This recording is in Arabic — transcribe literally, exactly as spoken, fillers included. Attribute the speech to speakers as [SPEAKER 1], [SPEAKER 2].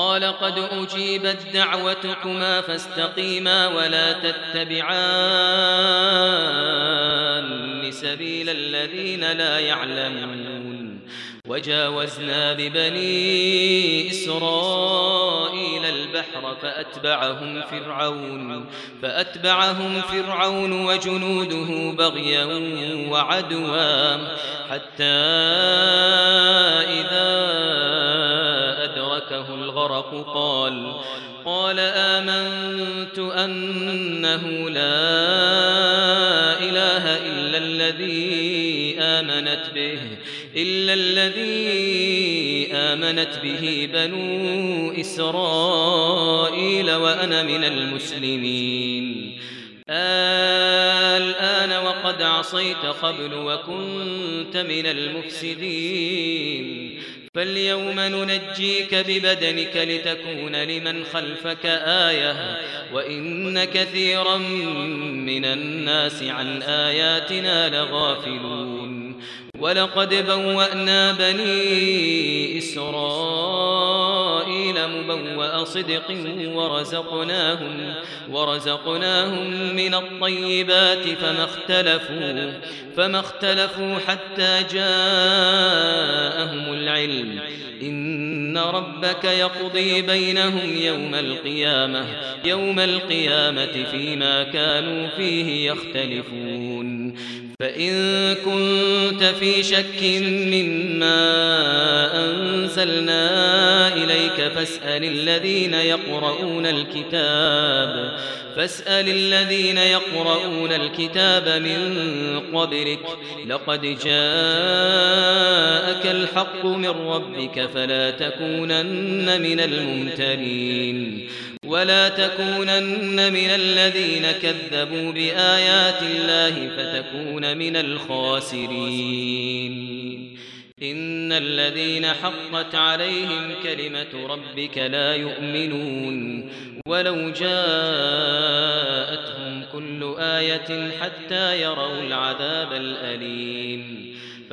[SPEAKER 1] قال قد أجيبت دعوتكما فاستقيما ولا تتبعان سبيل الذين لا يعلمون وجاوزنا ببني إسرائيل البحر فأتبعهم فرعون فأتبعهم فرعون وجنوده بغيا وعدوا حتى إذا أدركه الغرق قال قال آمنت أنه لا إله إلا الذي آمنت به إلا الذي آمنت به بنو إسرائيل وأنا من المسلمين الآن وقد عصيت قبل وكنت من المفسدين فاليوم ننجيك ببدنك لتكون لمن خلفك آية وإن كثيرا من الناس عن آياتنا لغافلون ولقد بوأنا بني إسرائيل مبوأ صدق ورزقناهم, ورزقناهم من الطيبات فما اختلفوا, فما اختلفوا حتى جاءهم العلم إن ربك يقضي بينهم يوم القيامة, يوم القيامة فيما كانوا فيه يختلفون فإن كنت في شك مما أنزلنا إليك فاسأل الذين يقرؤون الكتاب فاسأل الذين يقرؤون الكتاب من قبلك لقد جاءك الحق من ربك فلا تكونن من الممترين ولا تكونن من الذين كذبوا بآيات الله فتكون من الخاسرين إن الذين حقت عليهم كلمة ربك لا يؤمنون ولو جاءتهم كل آية حتى يروا العذاب الأليم